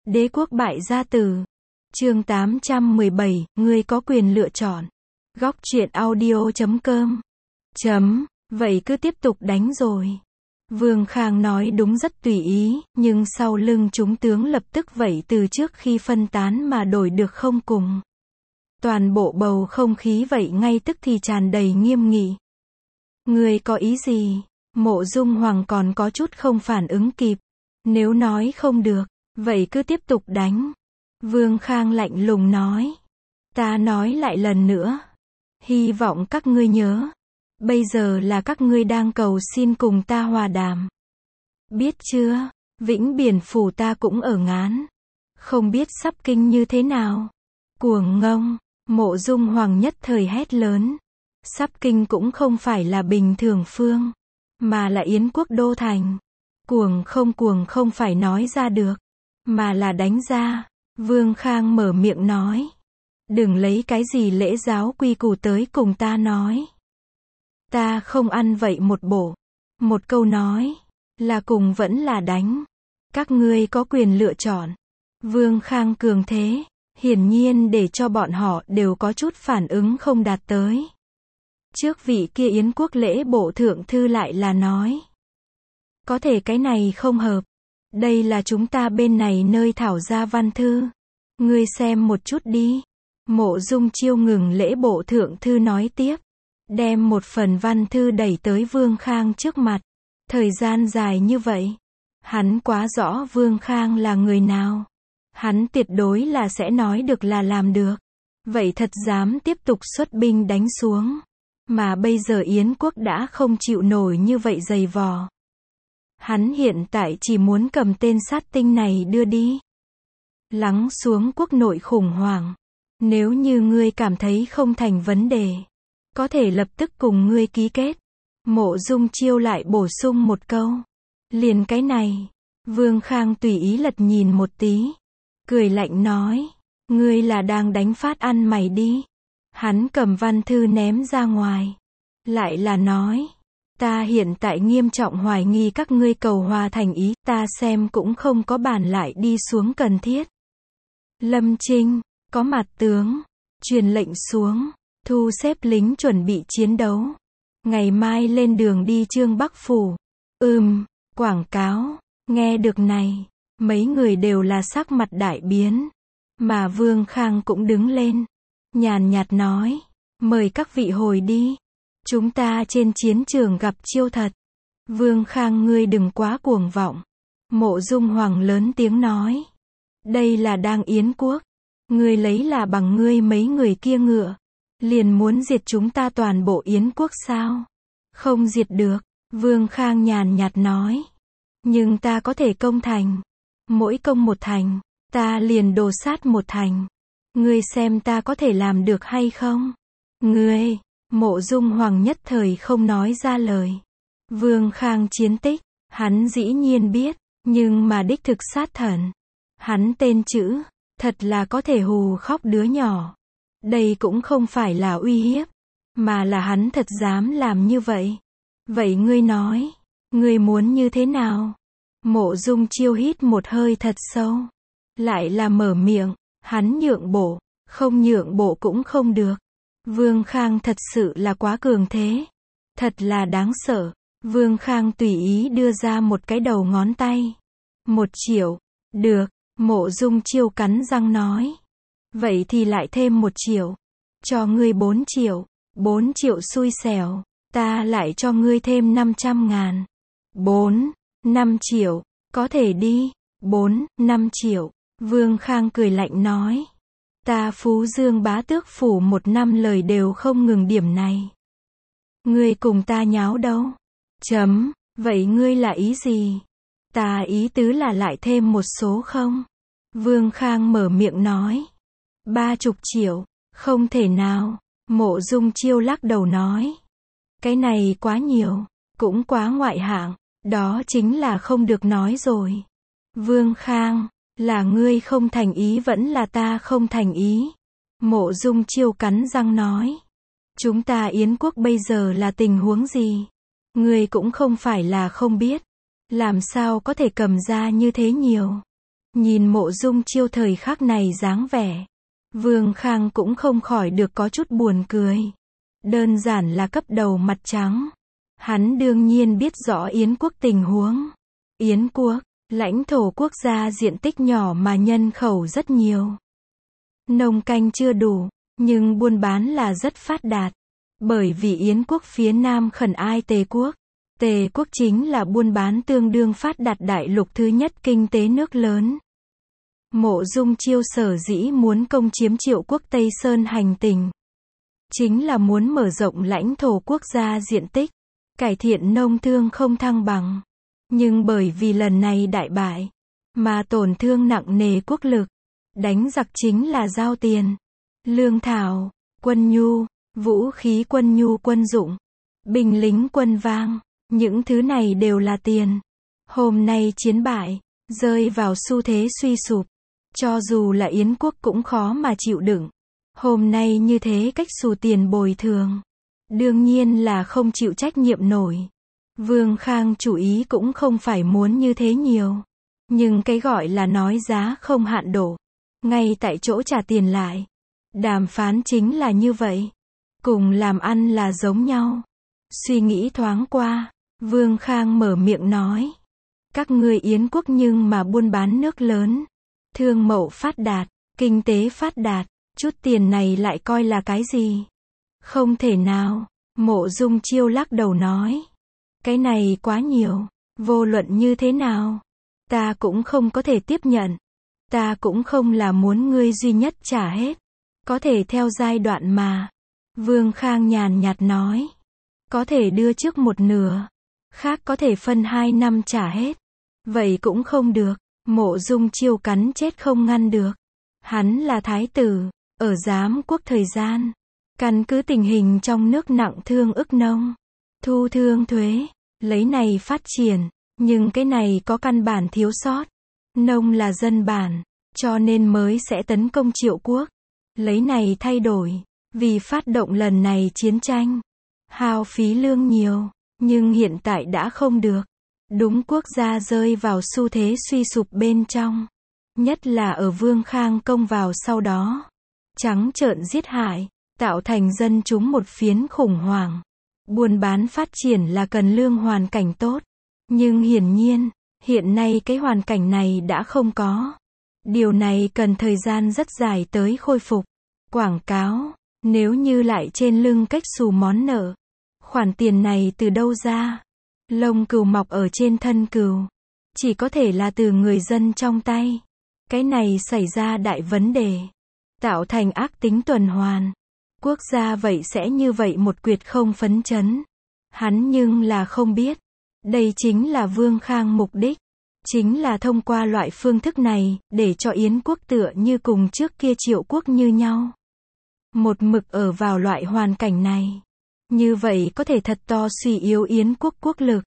Đế quốc bại gia tử. Chương 817, ngươi có quyền lựa chọn. Góc truyện audio.com. Vậy cứ tiếp tục đánh rồi. Vương Khang nói đúng rất tùy ý, nhưng sau lưng chúng tướng lập tức vậy từ trước khi phân tán mà đổi được không cùng. Toàn bộ bầu không khí vậy ngay tức thì tràn đầy nghiêm nghị. Ngươi có ý gì? Mộ Dung Hoàng còn có chút không phản ứng kịp. Nếu nói không được, vậy cứ tiếp tục đánh. Vương Khang lạnh lùng nói. Ta nói lại lần nữa. Hy vọng các ngươi nhớ. Bây giờ là các ngươi đang cầu xin cùng ta hòa đàm. Biết chưa? Vĩnh Biển Phủ ta cũng ở ngán. Không biết sắp kinh như thế nào. Cuồng ngông. Mộ Dung Hoàng nhất thời hét lớn. Sắp kinh cũng không phải là bình thường phương, mà là Yến quốc đô thành. Cuồng không phải nói ra được, mà là đánh ra. Vương Khang mở miệng nói. Đừng lấy cái gì lễ giáo quy củ tới cùng ta nói. Ta không ăn vậy một bộ. Một câu nói, là cùng vẫn là đánh. Các ngươi có quyền lựa chọn. Vương Khang cường thế, hiển nhiên để cho bọn họ đều có chút phản ứng không đạt tới. Trước vị kia Yến quốc lễ bộ thượng thư lại là nói. Có thể cái này không hợp. Đây là chúng ta bên này nơi thảo ra văn thư. Ngươi xem một chút đi. Mộ Dung Chiêu ngừng lễ bộ thượng thư nói tiếp. Đem một phần văn thư đẩy tới Vương Khang trước mặt. Thời gian dài như vậy. Hắn quá rõ Vương Khang là người nào. Hắn tuyệt đối là sẽ nói được là làm được. Vậy thật dám tiếp tục xuất binh đánh xuống. Mà bây giờ Yến quốc đã không chịu nổi như vậy dày vò. Hắn hiện tại chỉ muốn cầm tên sát tinh này đưa đi. Lắng xuống quốc nội khủng hoảng. Nếu như ngươi cảm thấy không thành vấn đề, có thể lập tức cùng ngươi ký kết. Mộ Dung Chiêu lại bổ sung một câu. Liền cái này. Vương Khang tùy ý lật nhìn một tí. Cười lạnh nói. Ngươi là đang đánh phát ăn mày đi. Hắn cầm văn thư ném ra ngoài. Lại là nói. Ta hiện tại nghiêm trọng hoài nghi các ngươi cầu hòa thành ý. Ta xem cũng không có bản lại đi xuống cần thiết. Lâm Trinh, có mặt tướng. Truyền lệnh xuống. Thu xếp lính chuẩn bị chiến đấu. Ngày mai lên đường đi Trương Bắc Phủ. Quảng cáo. Nghe được này. Mấy người đều là sắc mặt đại biến. Mà Vương Khang cũng đứng lên. Nhàn nhạt nói. Mời các vị hồi đi. Chúng ta trên chiến trường gặp chiêu thật. Vương Khang ngươi đừng quá cuồng vọng. Mộ Dung Hoàng lớn tiếng nói. Đây là đang Yến quốc. Ngươi lấy là bằng ngươi mấy người kia ngựa. Liền muốn diệt chúng ta toàn bộ Yến quốc sao? Không diệt được. Vương Khang nhàn nhạt nói. Nhưng ta có thể công thành. Mỗi công một thành. Ta liền đồ sát một thành. Ngươi xem ta có thể làm được hay không? Ngươi, Mộ Dung Hoàng nhất thời không nói ra lời. Vương Khang chiến tích, hắn dĩ nhiên biết, nhưng mà đích thực sát thần. Hắn tên chữ, thật là có thể hù khóc đứa nhỏ. Đây cũng không phải là uy hiếp, mà là hắn thật dám làm như vậy. Vậy ngươi nói, ngươi muốn như thế nào? Mộ Dung Chiêu hít một hơi thật sâu. Lại là mở miệng, hắn nhượng bộ, không nhượng bộ cũng không được. Vương Khang thật sự là quá cường thế. Thật là đáng sợ. Vương Khang tùy ý đưa ra một cái đầu ngón tay. 1 triệu. Được. Mộ Dung Chiêu cắn răng nói. Vậy thì lại thêm 1 triệu. Cho ngươi 4 triệu. 4 triệu xui xẻo. Ta lại cho ngươi thêm 500.000. 5 triệu. Có thể đi. 5 triệu. Vương Khang cười lạnh nói. Ta Phú Dương Bá Tước Phủ 1 năm lời đều không ngừng điểm này. Ngươi cùng ta nháo đâu? Vậy ngươi là ý gì? Ta ý tứ là lại thêm một số không? Vương Khang mở miệng nói. 30 triệu. Không thể nào. Mộ Dung Chiêu lắc đầu nói. Cái này quá nhiều. Cũng quá ngoại hạng. Đó chính là không được nói rồi. Vương Khang. Là ngươi không thành ý vẫn là ta không thành ý. Mộ Dung Chiêu cắn răng nói. Chúng ta Yến quốc bây giờ là tình huống gì? Ngươi cũng không phải là không biết. Làm sao có thể cầm ra như thế nhiều? Nhìn Mộ Dung Chiêu thời khắc này dáng vẻ, Vương Khang cũng không khỏi được có chút buồn cười. Đơn giản là cấp đầu mặt trắng. Hắn đương nhiên biết rõ Yến quốc tình huống. Yến quốc, lãnh thổ quốc gia diện tích nhỏ mà nhân khẩu rất nhiều. Nông canh chưa đủ, nhưng buôn bán là rất phát đạt. Bởi vì Yến quốc phía nam khẩn ai Tề quốc. Tề quốc chính là buôn bán tương đương phát đạt đại lục thứ nhất kinh tế nước lớn. Mộ Dung Chiêu sở dĩ muốn công chiếm Triệu quốc Tây Sơn hành tình, chính là muốn mở rộng lãnh thổ quốc gia diện tích, cải thiện nông thương không thăng bằng. Nhưng bởi vì lần này đại bại, mà tổn thương nặng nề quốc lực. Đánh giặc chính là giao tiền, lương thảo, quân nhu, vũ khí quân nhu quân dụng, binh lính quân vang, những thứ này đều là tiền. Hôm nay chiến bại, rơi vào xu thế suy sụp. Cho dù là Yến quốc cũng khó mà chịu đựng. Hôm nay như thế cách xù tiền bồi thường, đương nhiên là không chịu trách nhiệm nổi. Vương Khang chủ ý cũng không phải muốn như thế nhiều. Nhưng cái gọi là nói giá không hạn độ, ngay tại chỗ trả tiền lại. Đàm phán chính là như vậy. Cùng làm ăn là giống nhau. Suy nghĩ thoáng qua, Vương Khang mở miệng nói. Các ngươi Yến quốc nhưng mà buôn bán nước lớn. Thương mậu phát đạt, kinh tế phát đạt, chút tiền này lại coi là cái gì? Không thể nào, Mộ Dung Chiêu lắc đầu nói. Cái này quá nhiều, vô luận như thế nào, ta cũng không có thể tiếp nhận. Ta cũng không là muốn ngươi duy nhất trả hết. Có thể theo giai đoạn mà. Vương Khang nhàn nhạt nói. Có thể đưa trước một nửa, khác có thể phân 2 năm trả hết. Vậy cũng không được. Mộ Dung Chiêu cắn chết không ngăn được. Hắn là thái tử, ở giám quốc thời gian. Căn cứ tình hình trong nước nặng thương ức nông. Thu thương thuế, lấy này phát triển. Nhưng cái này có căn bản thiếu sót. Nông là dân bản, cho nên mới sẽ tấn công Triệu quốc. Lấy này thay đổi, vì phát động lần này chiến tranh. Hao phí lương nhiều, nhưng hiện tại đã không được. Đúng quốc gia rơi vào xu thế suy sụp bên trong. Nhất là ở Vương Khang công vào sau đó. Trắng trợn giết hại, tạo thành dân chúng một phiến khủng hoảng. Buôn bán phát triển là cần lương hoàn cảnh tốt. Nhưng hiển nhiên, hiện nay cái hoàn cảnh này đã không có. Điều này cần thời gian rất dài tới khôi phục. Quảng cáo, nếu như lại trên lưng cách xù món nợ. Khoản tiền này từ đâu ra? Lông cừu mọc ở trên thân cừu. Chỉ có thể là từ người dân trong tay. Cái này xảy ra đại vấn đề. Tạo thành ác tính tuần hoàn. Quốc gia vậy sẽ như vậy một quyệt không phấn chấn. Hắn nhưng là không biết. Đây chính là Vương Khang mục đích. Chính là thông qua loại phương thức này, để cho Yến quốc tựa như cùng trước kia Triệu quốc như nhau. Một mực ở vào loại hoàn cảnh này. Như vậy có thể thật to suy yếu Yến quốc quốc lực.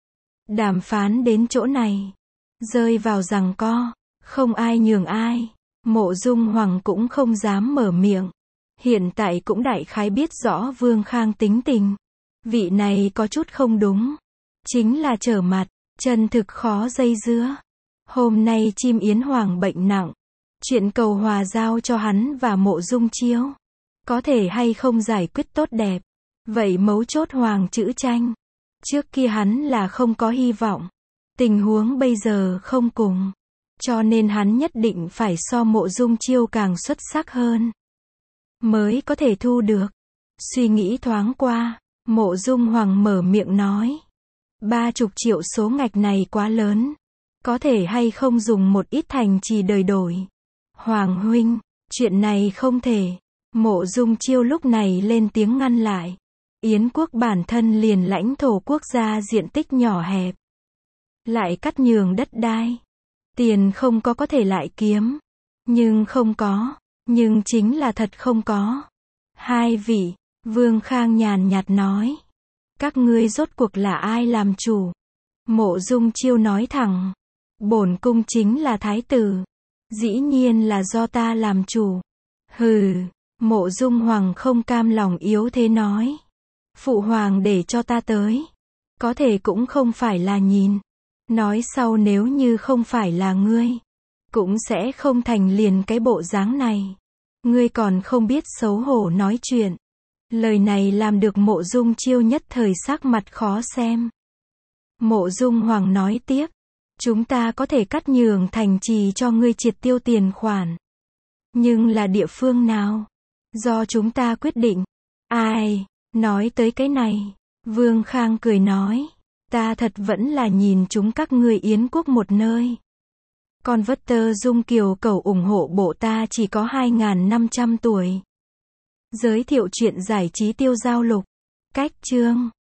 Đàm phán đến chỗ này, rơi vào giằng co, không ai nhường ai. Mộ Dung Hoàng cũng không dám mở miệng. Hiện tại cũng đại khái biết rõ Vương Khang tính tình. Vị này có chút không đúng. Chính là trở mặt, chân thực khó dây dưa. Hôm nay chim yến hoàng bệnh nặng. Chuyện cầu hòa giao cho hắn và Mộ Dung Chiêu. Có thể hay không giải quyết tốt đẹp. Vậy mấu chốt hoàng chữ tranh. Trước kia hắn là không có hy vọng. Tình huống bây giờ không cùng. Cho nên hắn nhất định phải so Mộ Dung Chiêu càng xuất sắc hơn. Mới có thể thu được. Suy nghĩ thoáng qua, Mộ Dung Hoàng mở miệng nói. 30 triệu số ngạch này quá lớn. Có thể hay không dùng một ít thành trì đời đổi. Hoàng huynh, chuyện này không thể. Mộ Dung Chiêu lúc này lên tiếng ngăn lại. Yến quốc bản thân liền lãnh thổ quốc gia diện tích nhỏ hẹp. Lại cắt nhường đất đai. Tiền không có thể lại kiếm. Nhưng không có. Nhưng chính là thật không có. Hai vị, Vương Khang nhàn nhạt nói. Các ngươi rốt cuộc là ai làm chủ? Mộ Dung Chiêu nói thẳng. Bổn cung chính là thái tử. Dĩ nhiên là do ta làm chủ. Hừ, Mộ Dung Hoàng không cam lòng yếu thế nói. Phụ hoàng để cho ta tới. Có thể cũng không phải là nhìn. Nói sau nếu như không phải là ngươi. cũng sẽ không thành liền cái bộ dáng này. Ngươi còn không biết xấu hổ nói chuyện. Lời này làm được Mộ Dung Chiêu nhất thời sắc mặt khó xem. Mộ Dung Hoàng nói tiếp. Chúng ta có thể cắt nhường thành trì cho ngươi triệt tiêu tiền khoản. Nhưng là địa phương nào? Do chúng ta quyết định. Ai? Nói tới cái này. Vương Khang cười nói. Ta thật vẫn là nhìn chúng các ngươi Yến quốc một nơi. Con vất tơ dung kiều cầu ủng hộ bộ ta chỉ có 2.500 tuổi. Giới thiệu chuyện giải trí tiêu giao lục. Cách chương.